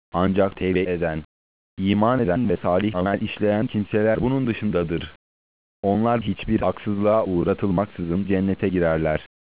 Ancak tevbe eden, iman eden ve salih amel işleyen kimseler bunun dışındadır. Onlar hiçbir haksızlığa uğratılmaksızın cennete girerler.